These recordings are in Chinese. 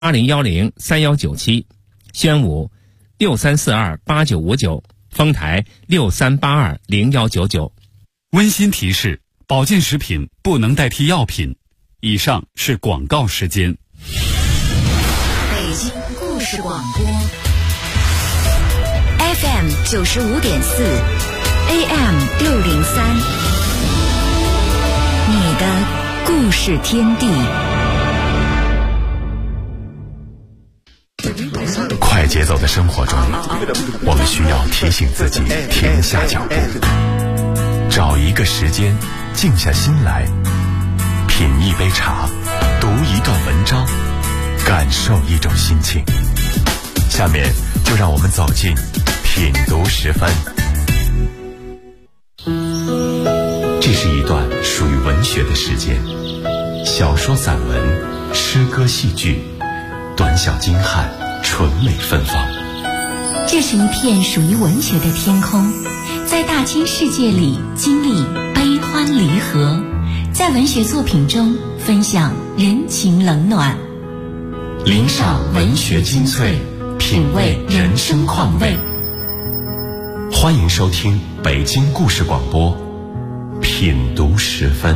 ，80103197，宣武63428959，丰台63820199。 温馨提示：保健食品不能代替药品。以上是广告时间。 北京故事广播 FM 95.4 AM 603，你的故事天地。 快节奏的生活中，我们需要提醒自己停下脚步，找一个时间静下心来，品一杯茶，读一段文章，感受一种心情。下面就让我们走进品读时分。这是一段属于文学的时间，小说、散文、诗歌、戏剧，短小精悍，纯美芬芳。 这是一片属于文学的天空，在大千世界里经历悲欢离合，在文学作品中分享人情冷暖， 聆赏文学精粹，品味人生况味。欢迎收听北京故事广播品读时分。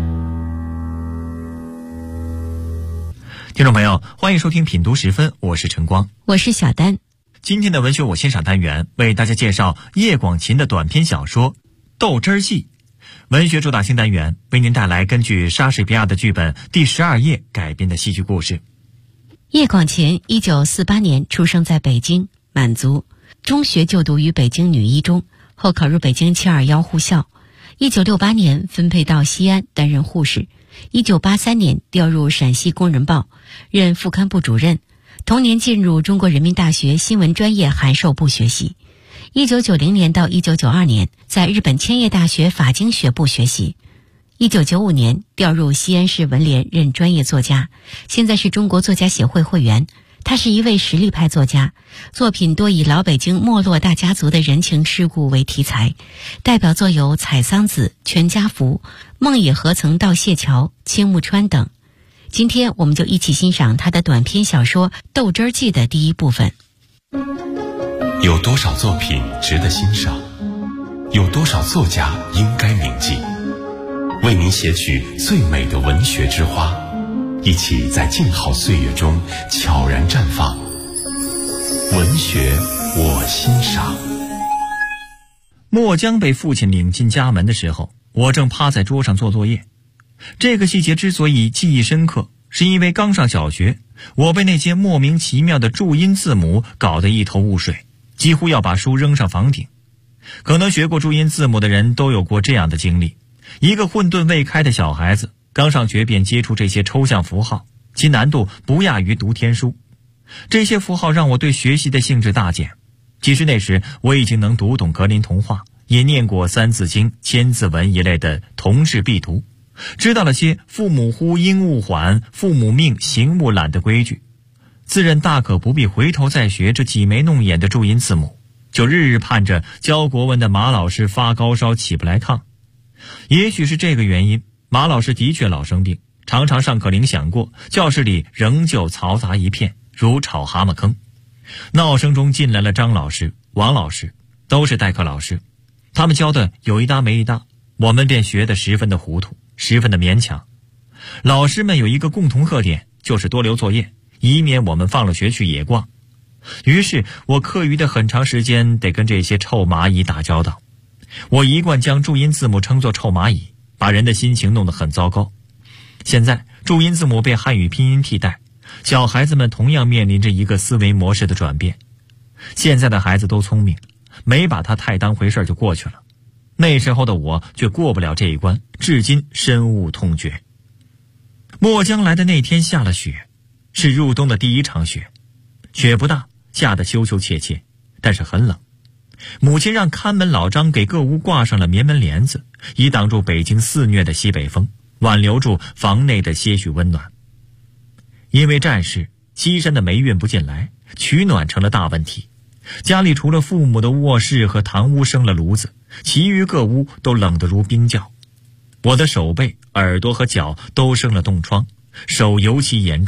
听众朋友，欢迎收听品读时分，我是晨光， 我是小丹。 今天的文学我欣赏单元为大家介绍叶广芩的短篇小说《豆汁儿记》。文学主打新单元为您带来根据莎士比亚的剧本《第12夜》改编的戏剧故事。 叶广芩1948年出生在北京满族，中学就读于北京女一中，后考入北京721护校。1968年分配到西安担任护士。1983年调入陕西工人报，任副刊部主任。同年进入中国人民大学新闻专业函授部学习。1990年到1992年在日本千叶大学法经学部学习。1995年调入西安市文联任专业作家，现在是中国作家协会会员。他是一位实力派作家，作品多以老北京没落大家族的人情世故为题材，代表作有《采桑子》《全家福》《梦野何曾到谢桥》《青木川》等。今天我们就一起欣赏他的短篇小说《豆汁儿记》的第一部分。 有多少作品值得欣赏？有多少作家应该铭记？为您写取最美的文学之花，一起在静好岁月中悄然绽放。文学我欣赏。 墨江被父亲领进家门的时候，我正趴在桌上做作业。这个细节之所以记忆深刻，是因为刚上小学，我被那些莫名其妙的注音字母搞得一头雾水，几乎要把书扔上房顶。可能学过注音字母的人都有过这样的经历，一个混沌未开的小孩子刚上学便接触这些抽象符号，其难度不亚于读天书。这些符号让我对学习的兴致大减。其实那时我已经能读懂格林童话，也念过三字经、千字文一类的童事必读，知道了些父母呼应勿缓，父母命行勿懒的规矩，自认大可不必回头再学这挤眉弄眼的注音字母，就日日盼着教国文的马老师发高烧起不来炕。也许是这个原因，马老师的确老生病，常常上课铃响过，教室里仍旧嘈杂一片，如吵蛤蟆坑。闹声中进来了张老师、王老师，都是代课老师，他们教的有一搭没一搭，我们便学得十分的糊涂，十分的勉强。老师们有一个共同特点，就是多留作业，以免我们放了学去野逛。于是我课余的很长时间得跟这些臭蚂蚁打交道。我一贯将注音字母称作臭蚂蚁，把人的心情弄得很糟糕。现在注音字母被汉语拼音替代，小孩子们同样面临着一个思维模式的转变。现在的孩子都聪明，没把它太当回事就过去了。那时候的我却过不了这一关，至今深恶痛绝。墨江来的那天下了雪，是入冬的第一场雪，雪不大，下得羞羞怯怯，但是很冷。母亲让看门老张给各屋挂上了棉门帘子，以挡住北京肆虐的西北风，挽留住房内的些许温暖。因为战事，西山的煤运不进来，取暖成了大问题。家里除了父母的卧室和堂屋生了炉子，其余各屋都冷得如冰窖。我的手背、耳朵和脚都生了冻疮，手尤其严重，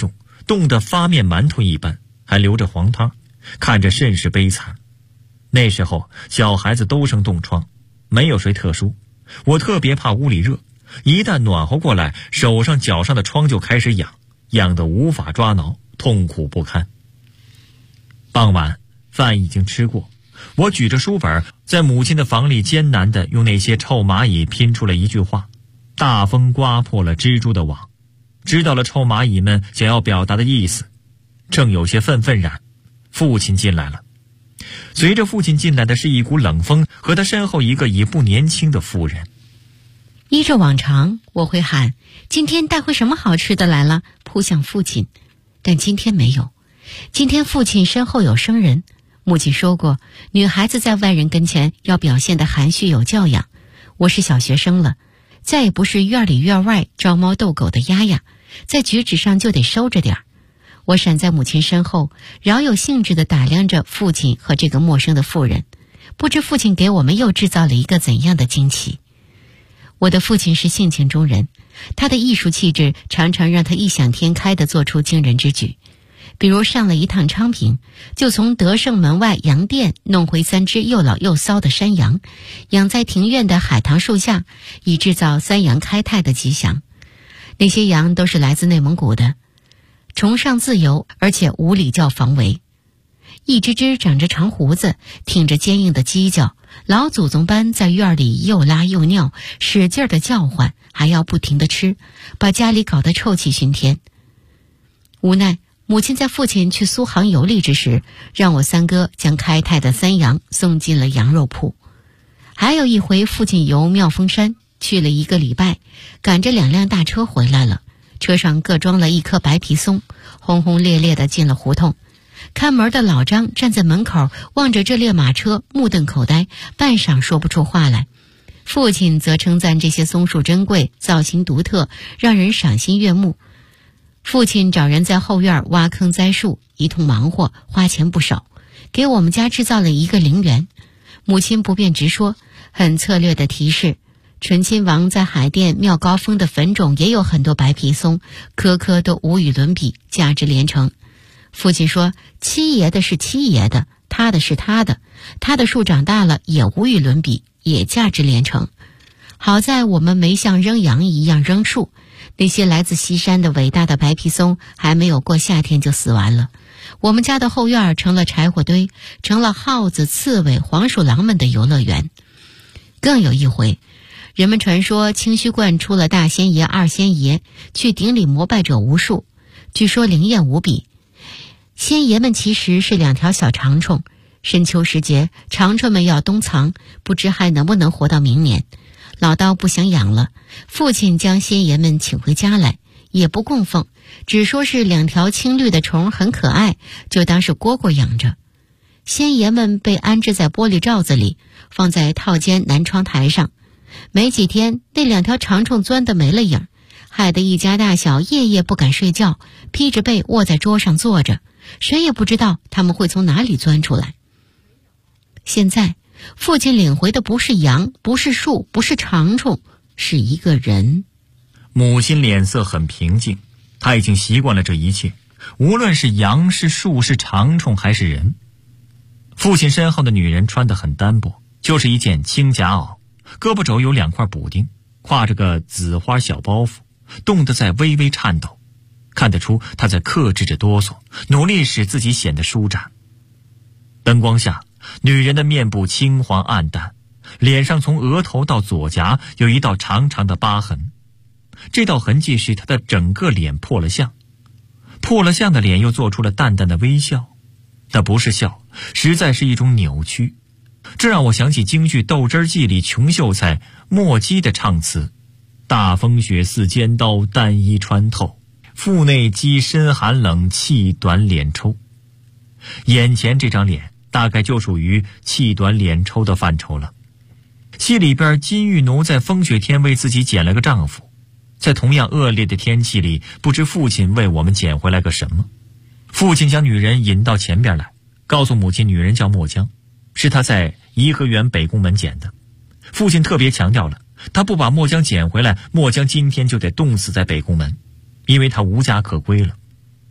冻得发面馒头一般，还流着黄汤，看着甚是悲惨。那时候小孩子都生冻疮，没有谁特殊，我特别怕屋里热，一旦暖和过来，手上脚上的疮就开始痒，痒得无法抓挠，痛苦不堪。傍晚饭已经吃过，我举着书本在母亲的房里艰难地用那些臭蚂蚁拼出了一句话：大风刮破了蜘蛛的网。知道了臭蚂蚁们想要表达的意思，正有些愤愤然，父亲进来了。随着父亲进来的是一股冷风和他身后一个已不年轻的妇人。 依着往常，我会喊今天带回什么好吃的来了，扑向父亲，但今天没有。今天父亲身后有生人，母亲说过，女孩子在外人跟前要表现得含蓄有教养。我是小学生了，再也不是院里院外招猫逗狗的丫丫，在举止上就得收着点儿。我闪在母亲身后，饶有兴致地打量着父亲和这个陌生的妇人，不知父亲给我们又制造了一个怎样的惊奇。我的父亲是性情中人，他的艺术气质常常让他异想天开地做出惊人之举。比如上了一趟昌平，就从德胜门外羊店弄回3只又老又骚的山羊，养在庭院的海棠树下，以制造3羊开泰的吉祥。那些羊都是来自内蒙古的，崇尚自由，而且无礼教防围。一只只长着长胡子，挺着坚硬的犄角，老祖宗般在院里又拉又尿，使劲地叫唤，还要不停地吃，把家里搞得臭气熏天。无奈母亲在父亲去苏杭游历之时，让我三哥将开泰的3羊送进了羊肉铺。还有一回，父亲游妙峰山去了1个礼拜，赶着2辆大车回来了，车上各装了1颗白皮松，轰轰烈烈地进了胡同。看门的老张站在门口望着这列马车，目瞪口呆，半晌说不出话来。父亲则称赞这些松树珍贵，造型独特，让人赏心悦目。父亲找人在后院挖坑栽树，一通忙活，花钱不少，给我们家制造了1个陵园。母亲不便直说，很策略地提示，醇亲王在海淀庙高峰的坟冢也有很多白皮松，颗颗都无与伦比，价值连城。父亲说，七爷的是七爷的，他的是他的，他的树长大了也无与伦比，也价值连城。好在我们没像扔羊一样扔树，那些来自西山的伟大的白皮松还没有过夏天就死完了。我们家的后院成了柴火堆，成了耗子、刺猬、黄鼠狼们的游乐园。更有一回，人们传说清虚观出了大仙爷、二仙爷，去顶礼膜拜者无数，据说灵验无比。仙爷们其实是2条小长虫，深秋时节，长虫们要冬藏，不知还能不能活到明年。老道不想养了，父亲将仙爷们请回家来，也不供奉，只说是2条青绿的虫很可爱，就当是蝈蝈养着。仙爷们被安置在玻璃罩子里，放在套间南窗台上。没几天，那2条长虫钻得没了影，害得一家大小夜夜不敢睡觉，披着被卧在桌上坐着，谁也不知道他们会从哪里钻出来。现在父亲领回的不是羊，不是树，不是长虫，是一个人。 母亲脸色很平静，她已经习惯了这一切，无论是羊是树是长虫还是人。父亲身后的女人穿得很单薄，就是一件青夹袄，胳膊肘有2块补丁，挎着个紫花小包袱，冻得在微微颤抖，看得出她在克制着哆嗦，努力使自己显得舒展。灯光下，女人的面部青黄暗淡，脸上从额头到左颊有一道长长的疤痕，这道痕迹使她的整个脸破了相。破了相的脸又做出了淡淡的微笑，那不是笑，实在是一种扭曲。这让我想起京剧《斗针记》里琼秀才莫姬的唱词：大风雪似尖刀，单衣穿透，腹内积身寒冷，气短脸抽。眼前这张脸大概就属于气短脸抽的范畴了。戏里边金玉奴在风雪天为自己捡了个丈夫，在同样恶劣的天气里，不知父亲为我们捡回来个什么。父亲将女人引到前边来，告诉母亲女人叫墨江，是他在颐和园北宫门捡的。父亲特别强调了，他不把墨江捡回来，墨江今天就得冻死在北宫门，因为他无家可归了。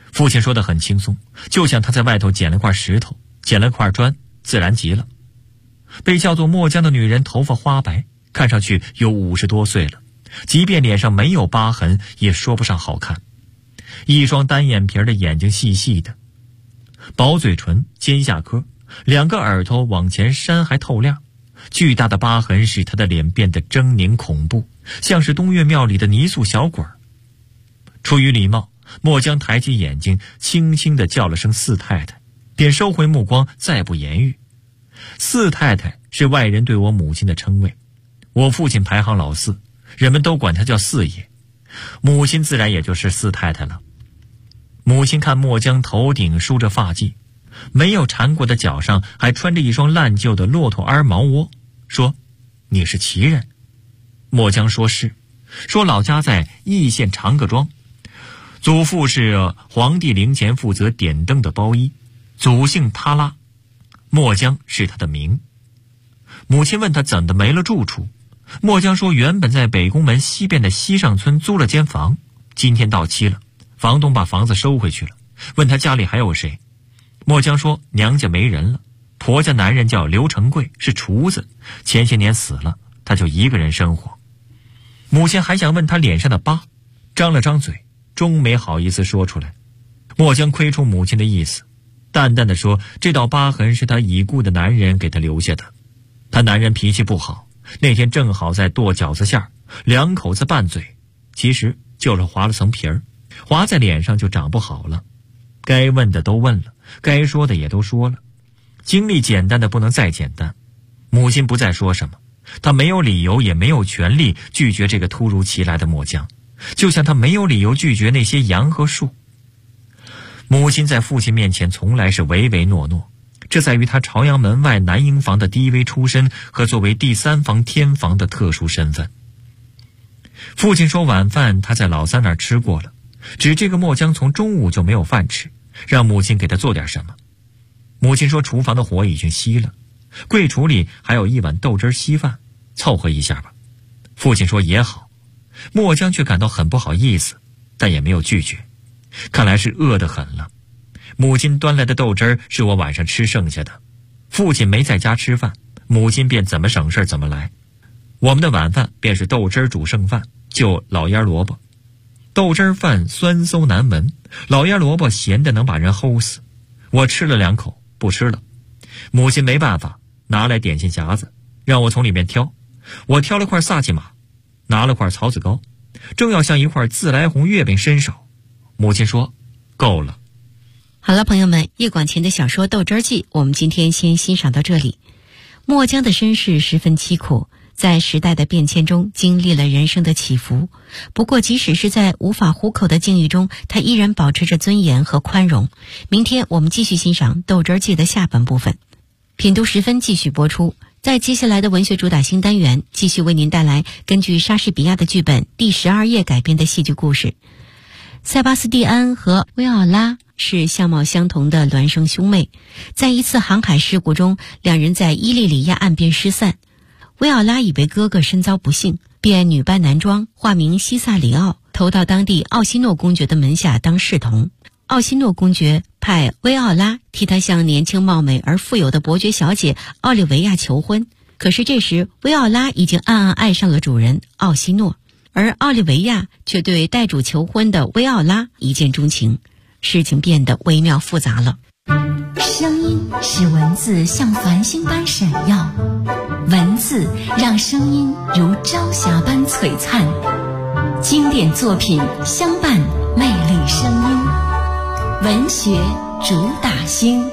父亲说得很轻松，就像他在外头捡了块石头，捡了块砖，自然极了。被叫做墨江的女人头发花白，看上去有50多岁了，即便脸上没有疤痕，也说不上好看。一双单眼皮的眼睛细细的，薄嘴唇，尖下颏，2个耳朵往前扇还透亮。巨大的疤痕使她的脸变得狰狞恐怖，像是东岳庙里的泥塑小鬼。出于礼貌，墨江抬起眼睛，轻轻地叫了声四太太，便收回目光，再不言语。四太太是外人对我母亲的称谓，我父亲排行老四，人们都管他叫四爷，母亲自然也就是四太太了。母亲看墨江头顶梳着发髻，没有缠过的脚上还穿着一双烂旧的骆驼鞍毛窝，说：“你是旗人？”墨江说是，说老家在义县长各庄，祖父是皇帝陵前负责点灯的包衣，祖姓他拉，墨江是他的名。母亲问他怎的没了住处，墨江说原本在北宫门西边的西上村租了间房，今天到期了，房东把房子收回去了，问他家里还有谁。墨江说娘家没人了，婆家男人叫刘成贵，是厨子，前些年死了，他就一个人生活。母亲还想问他脸上的疤，张了张嘴，终没好意思说出来。墨江窥出母亲的意思，淡淡的说这道疤痕是他已故的男人给他留下的。他男人脾气不好，那天正好在剁饺子馅儿，2口子拌嘴，其实就是划了层皮儿，划在脸上就长不好了。该问的都问了，该说的也都说了，经历简单的不能再简单。母亲不再说什么，她没有理由也没有权利拒绝这个突如其来的墨江，就像她没有理由拒绝那些羊和树。母亲在父亲面前从来是唯唯诺诺，这在于她朝阳门外南营房的低微出身和作为第3房天房的特殊身份。父亲说晚饭他在老三那儿吃过了，指这个墨江从中午就没有饭吃，让母亲给他做点什么。母亲说厨房的火已经熄了，柜橱里还有一碗豆汁稀饭，凑合一下吧。父亲说也好，墨江却感到很不好意思，但也没有拒绝，看来是饿得很了。母亲端来的豆汁是我晚上吃剩下的，父亲没在家吃饭，母亲便怎么省事怎么来。我们的晚饭便是豆汁煮剩饭，就老腌萝卜。豆汁饭酸馊难闻，老腌萝卜咸的能把人齁死。我吃了2口，不吃了。母亲没办法，拿来点心匣子，让我从里面挑。我挑了块萨琪玛，拿了块草子糕，正要向一块自来红月饼伸手，母亲说够了。 好了，朋友们，叶广芩的小说《豆汁记》我们今天先欣赏到这里。墨江的身世十分凄苦，在时代的变迁中经历了人生的起伏，不过即使是在无法糊口的境遇中，他依然保持着尊严和宽容。明天我们继续欣赏《豆汁记》的下半部分。品读10分继续播出，在接下来的文学主打新单元，继续为您带来根据莎士比亚的剧本《第12夜》改编的戏剧故事。塞巴斯蒂安和薇奥拉是相貌相同的孪生兄妹，在一次航海事故中，两人在伊利里亚岸边失散。薇奥拉以为哥哥身遭不幸，便女扮男装，化名西萨里奥，投到当地奥西诺公爵的门下当侍童。奥西诺公爵派薇奥拉替他向年轻貌美而富有的伯爵小姐奥利维亚求婚，可是这时薇奥拉已经暗暗爱上了主人奥西诺，而奥利维亚却对代主求婚的薇奥拉一见钟情，事情变得微妙复杂了。 声音使文字像繁星般闪耀，文字让声音如朝霞般璀璨，经典作品相伴魅力声音，文学主打星。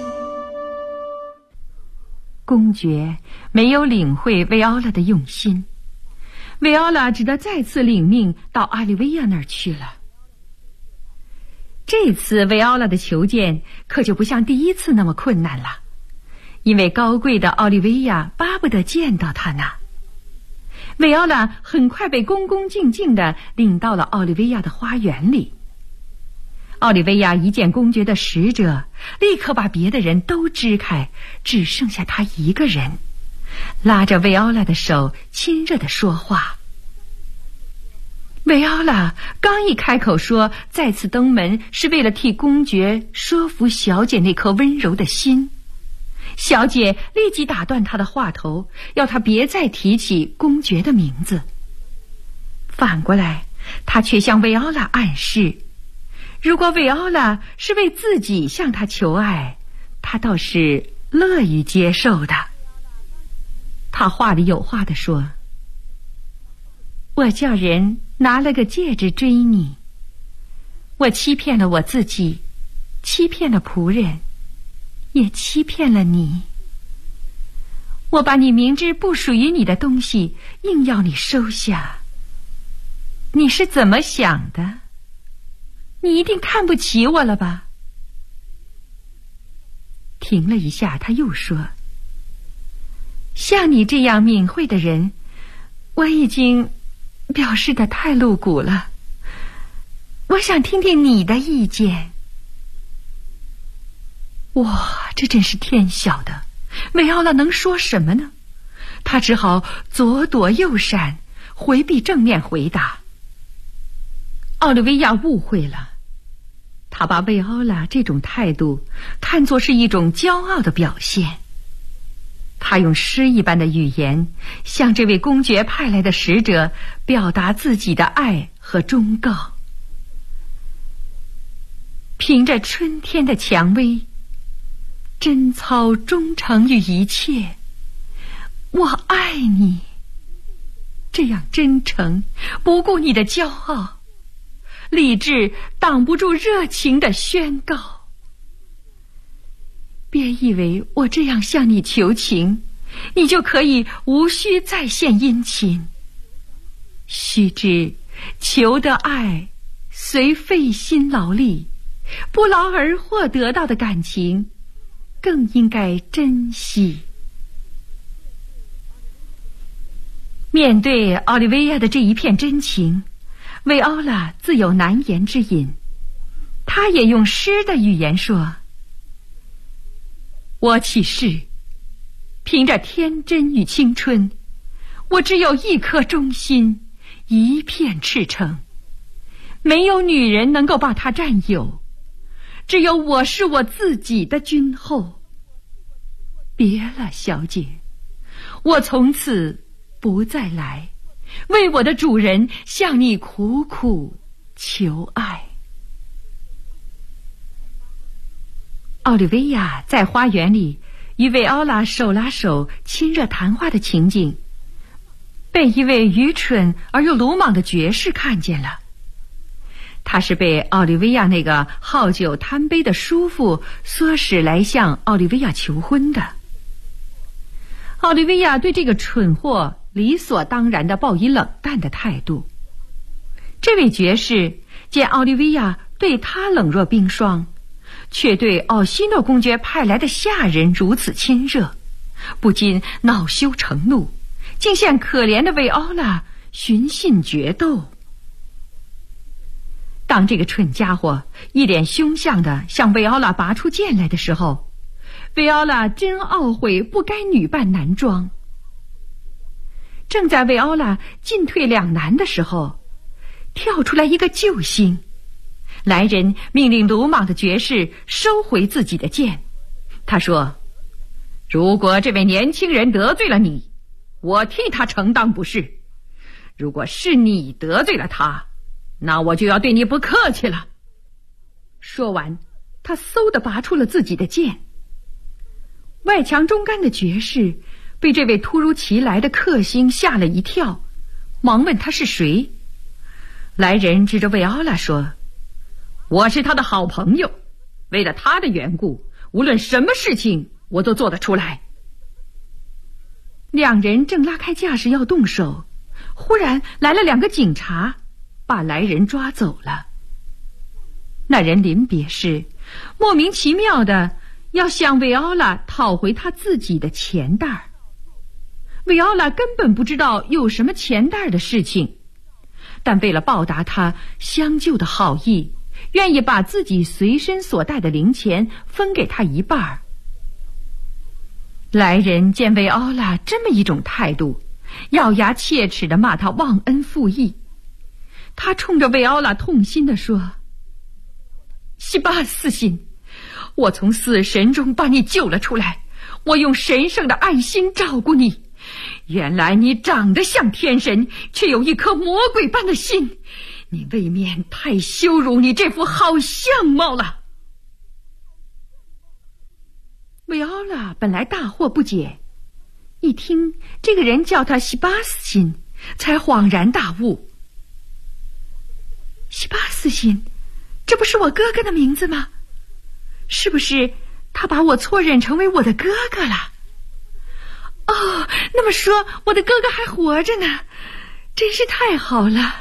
公爵没有领会维奥拉的用心，维奥拉只得再次领命到阿利维亚那儿去了。这次维奥拉的求见可就不像第一次那么困难了，因为高贵的奥利维亚巴不得见到他呢。维奥拉很快被恭恭敬敬地领到了奥利维亚的花园里。奥利维亚一见公爵的使者，立刻把别的人都支开，只剩下他一个人，拉着维奥拉的手亲热地说话。 维奥拉刚一开口说再次登门是为了替公爵说服小姐那颗温柔的心，小姐立即打断他的话头，要他别再提起公爵的名字。反过来，他却向维奥拉暗示，如果维奥拉是为自己向他求爱，他倒是乐于接受的。他话里有话地说，我叫人拿了个戒指追你，我欺骗了我自己，欺骗了仆人，也欺骗了你。我把你明知不属于你的东西硬要你收下，你是怎么想的？你一定看不起我了吧？停了一下，他又说，像你这样敏慧的人，我已经表示得太露骨了，我想听听你的意见。哇，这真是天晓得，维奥拉能说什么呢？他只好左躲右闪，回避正面回答。奥利维亚误会了，他把维奥拉这种态度看作是一种骄傲的表现。他用诗一般的语言向这位公爵派来的使者表达自己的爱和忠告。凭着春天的蔷薇，贞操忠诚于一切，我爱你。这样真诚，不顾你的骄傲，理智挡不住热情的宣告。别以为我这样向你求情，你就可以无需再献殷勤。须知，求的爱虽费心劳力，不劳而获得到的感情，更应该珍惜。面对奥利维亚的这一片真情，维奥拉自有难言之隐。他也用诗的语言说，我起誓，凭着天真与青春，我只有一颗忠心，一片赤诚，没有女人能够把它占有，只有我是我自己的君后。别了，小姐，我从此不再来，为我的主人向你苦苦求爱。奥利维亚在花园里与维奥拉手拉手亲热谈话的情景，被一位愚蠢而又鲁莽的爵士看见了。他是被奥利维亚那个好酒贪杯的叔父唆使来向奥利维亚求婚的。奥利维亚对这个蠢货理所当然地抱以冷淡的态度。这位爵士见奥利维亚对他冷若冰霜，却对奥西诺公爵派来的下人如此亲热，不禁恼羞成怒，竟向可怜的维奥拉寻衅决斗。当这个蠢家伙一脸凶相地向维奥拉拔出剑来的时候，维奥拉真懊悔不该女扮男装。正在维奥拉进退两难的时候，跳出来一个救星。来人命令鲁莽的爵士收回自己的剑。他说，如果这位年轻人得罪了你，我替他承担不是；如果是你得罪了他，那我就要对你不客气了。说完，他嗖地拔出了自己的剑。外强中干的爵士被这位突如其来的克星吓了一跳，忙问他是谁。来人指着维奥拉说，我是他的好朋友，为了他的缘故，无论什么事情我都做得出来。两人正拉开架势要动手，忽然来了2个警察，把来人抓走了。那人临别时莫名其妙的要向维奥拉讨回他自己的钱袋。维奥拉根本不知道有什么钱袋的事情，但为了报答他相救的好意，愿意把自己随身所带的零钱分给他一半。来人见维奥拉这么一种态度，咬牙切齿地骂他忘恩负义。 他冲着维奥拉痛心地说：西巴斯辛，我从死神中把你救了出来，我用神圣的爱心照顾你，原来你长得像天神，却有一颗魔鬼般的心，你未免太羞辱你这副好相貌了。维奥拉本来大惑不解，一听这个人叫他西巴斯辛，才恍然大悟。西巴斯辛，这不是我哥哥的名字吗？是不是他把我错认成为我的哥哥了？哦，那么说我的哥哥还活着呢，真是太好了。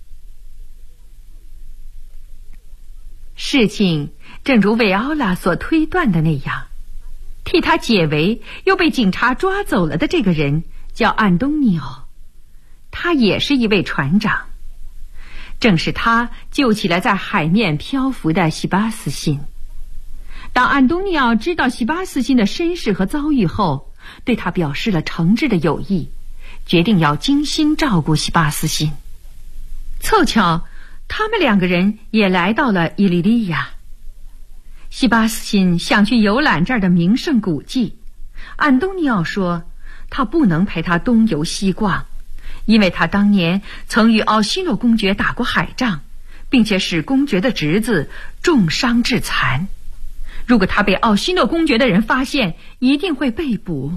事情正如维奥拉所推断的那样，替他解围又被警察抓走了的这个人叫安东尼奥，他也是一位船长。正是他救起了在海面漂浮的西巴斯辛。当安东尼奥知道西巴斯辛的身世和遭遇后，对他表示了诚挚的友谊，决定要精心照顾西巴斯辛。凑巧他们两个人也来到了伊利利亚。西巴斯辛想去游览这儿的名胜古迹，安东尼奥说他不能陪他东游西逛，因为他当年曾与奥西诺公爵打过海仗，并且使公爵的侄子重伤致残。如果他被奥西诺公爵的人发现，一定会被捕。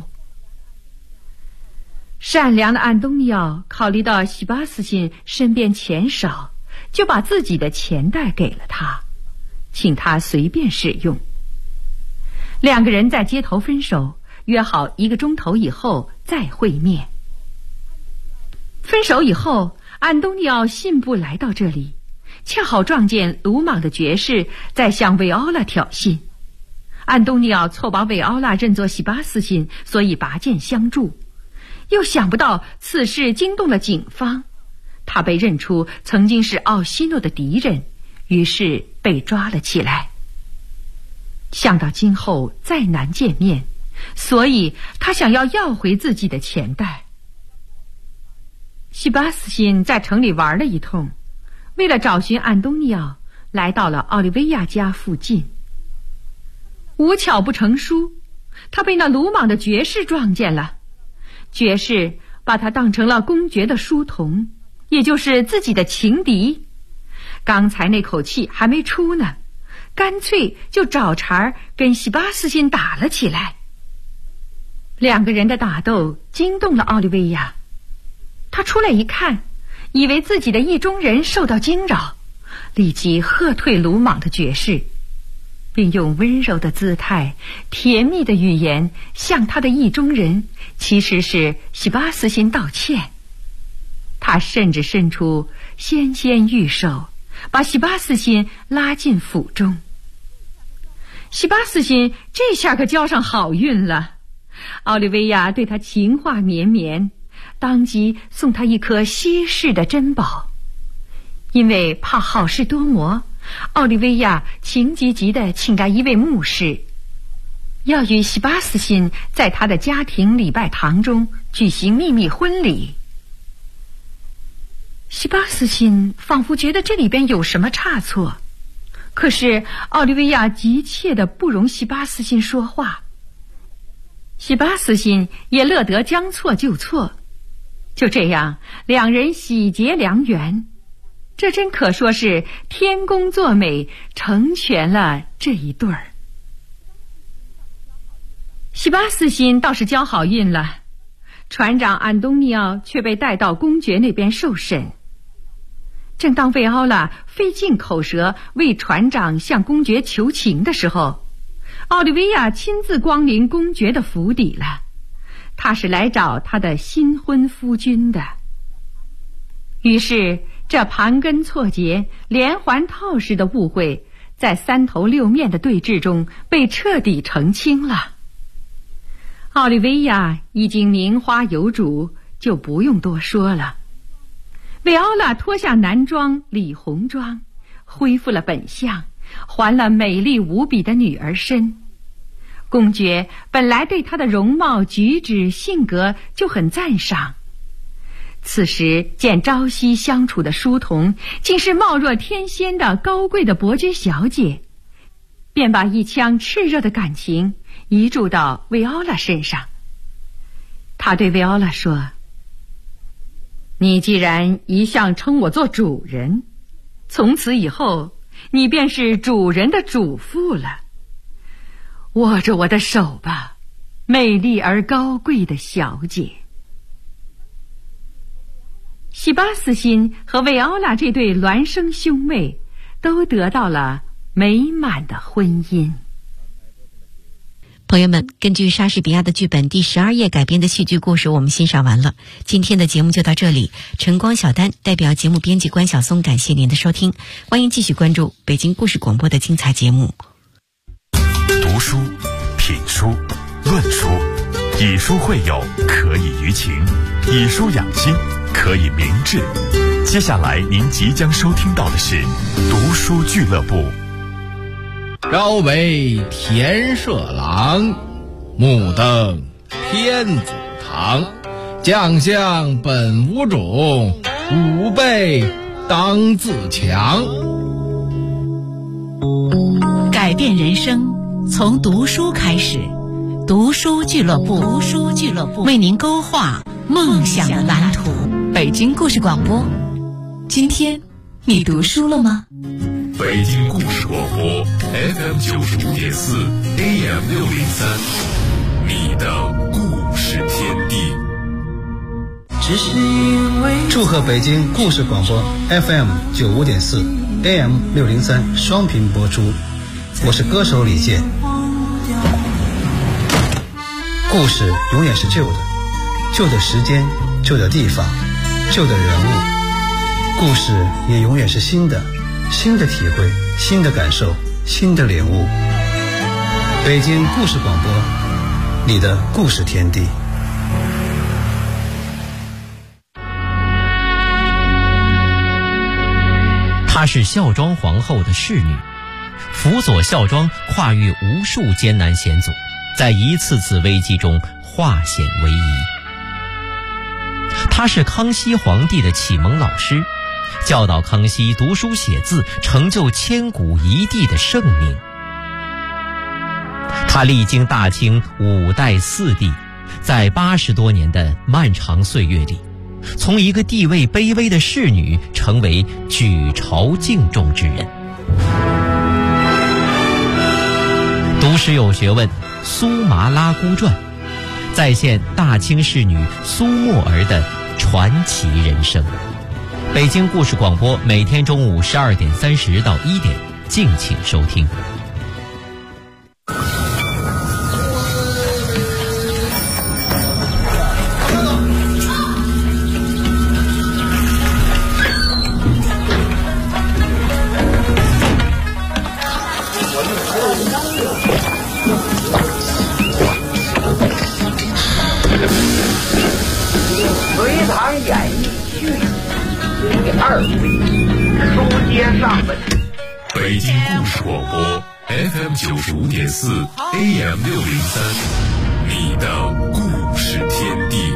善良的安东尼奥考虑到西巴斯辛身边钱少，就把自己的钱袋给了他，请他随便使用。两个人在街头分手，约好1个钟头以后再会面。分手以后，安东尼奥信步来到这里，恰好撞见鲁莽的爵士在向维奥拉挑衅。安东尼奥错把维奥拉认作西巴斯辛，所以拔剑相助。又想不到此事惊动了警方，他被认出曾经是奥西诺的敌人，于是被抓了起来。想到今后再难见面，所以他想要回自己的钱袋。西巴斯辛在城里玩了一通，为了找寻安东尼奥，来到了奥利维亚家附近。无巧不成书，他被那鲁莽的爵士撞见了。爵士把他当成了公爵的书童，也就是自己的情敌。刚才那口气还没出呢，干脆就找茬跟西巴斯辛打了起来。两个人的打斗惊动了奥利维亚，他出来一看，以为自己的意中人受到惊扰，立即喝退鲁莽的爵士，并用温柔的姿态、甜蜜的语言向他的意中人，其实是西巴斯辛道歉。他甚至伸出纤纤玉手，把西巴斯辛拉进府中。西巴斯辛这下可交上好运了，奥利维亚对他情话绵绵，当即送他一颗稀世的珍宝。因为怕好事多磨，奥利维亚情急急地请来一位牧师，要与西巴斯辛在他的家庭礼拜堂中举行秘密婚礼。西巴斯辛仿佛觉得这里边有什么差错，可是奥利维亚急切地不容西巴斯辛说话。西巴斯辛也乐得将错就错，就这样两人喜结良缘。这真可说是天公作美，成全了这一对儿。西巴斯辛倒是交好运了，船长安东尼奥却被带到公爵那边受审。正当维奥拉费尽口舌为船长向公爵求情的时候，奥利维亚亲自光临公爵的府邸了。他是来找他的新婚夫君的。于是这盘根错节、连环套似的误会，在三头六面的对峙中被彻底澄清了。奥利维亚已经名花有主，就不用多说了。维奥拉脱下男装理红装，恢复了本相，还了美丽无比的女儿身。公爵本来对她的容貌、举止、性格就很赞赏， 此时见朝夕相处的书童竟是貌若天仙的高贵的伯爵小姐，便把一腔炽热的感情移注到维奥拉身上。他对维奥拉说：你既然一向称我做主人，从此以后你便是主人的主妇了。握着我的手吧，美丽而高贵的小姐。西巴斯辛和维奥拉这对孪生兄妹都得到了美满的婚姻。 朋友们，根据莎士比亚的剧本第12页改编的戏剧故事我们欣赏完了，今天的节目就到这里。晨光小丹代表节目编辑关晓松感谢您的收听，欢迎继续关注北京故事广播的精彩节目。 读书、品书、论书，以书会友，可以娱情；以书养心，可以明志。接下来您即将收听到的是读书俱乐部。 朝为田舍郎，暮登天子堂。将相本无种，吾辈当自强。 改变人生从读书开始，读书俱乐部，为您勾画梦想的蓝图。北京故事广播，今天你读书了吗？ 北京故事广播 FM 95.4 AM 603，你的故事天地。 祝贺北京故事广播 FM 95.4 AM 603双频播出。我是歌手李健。故事永远是旧的，旧的时间，旧的地方，旧的人物。故事也永远是新的，新的体会，新的感受，新的领悟。北京故事广播，你的故事天地。 她是孝庄皇后的侍女，辅佐孝庄跨越无数艰难险阻，在一次次危机中化险为夷。她是康熙皇帝的启蒙老师，教导康熙读书写字，成就千古一帝的盛名。她历经大清5代4帝，在80多年的漫长岁月里，从一个地位卑微的侍女成为举朝敬重之人。读史有学问，苏麻拉姑传再现大清侍女苏沫儿的传奇人生。北京故事广播每天中午12点30到1点，敬请收听。 隋唐演义序第2回，书接上文。 北京故事广播 FM 95.4 AM 603，你的故事天地。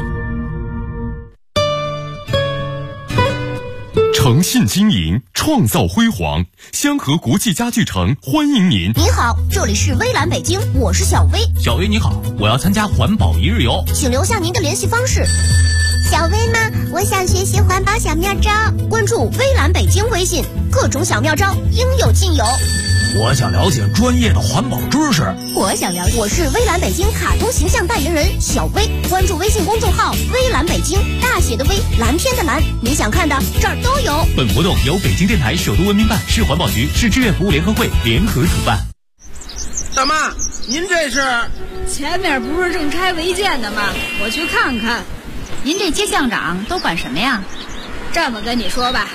诚信经营，创造辉煌。香河国际家具城欢迎您。 您好，这里是微蓝北京，我是小薇。 小薇你好，我要参加环保一日游， 请留下您的联系方式。 小薇呢？我想学习环保小妙招， 关注微蓝北京微信，各种小妙招应有尽有。 我想了解专业的环保知识， 我想了解。我是微蓝北京卡通形象代言人小薇，关注微信公众号微蓝北京，大写的微，蓝天的蓝，你想看的这儿都有。 本活动由北京电台首都文明办、市环保局、市志愿服务联合会联合主办。 大妈，您这是？ 前面不是正拆违建的吗？我去看看。您这街巷长都管什么呀？这么跟你说吧，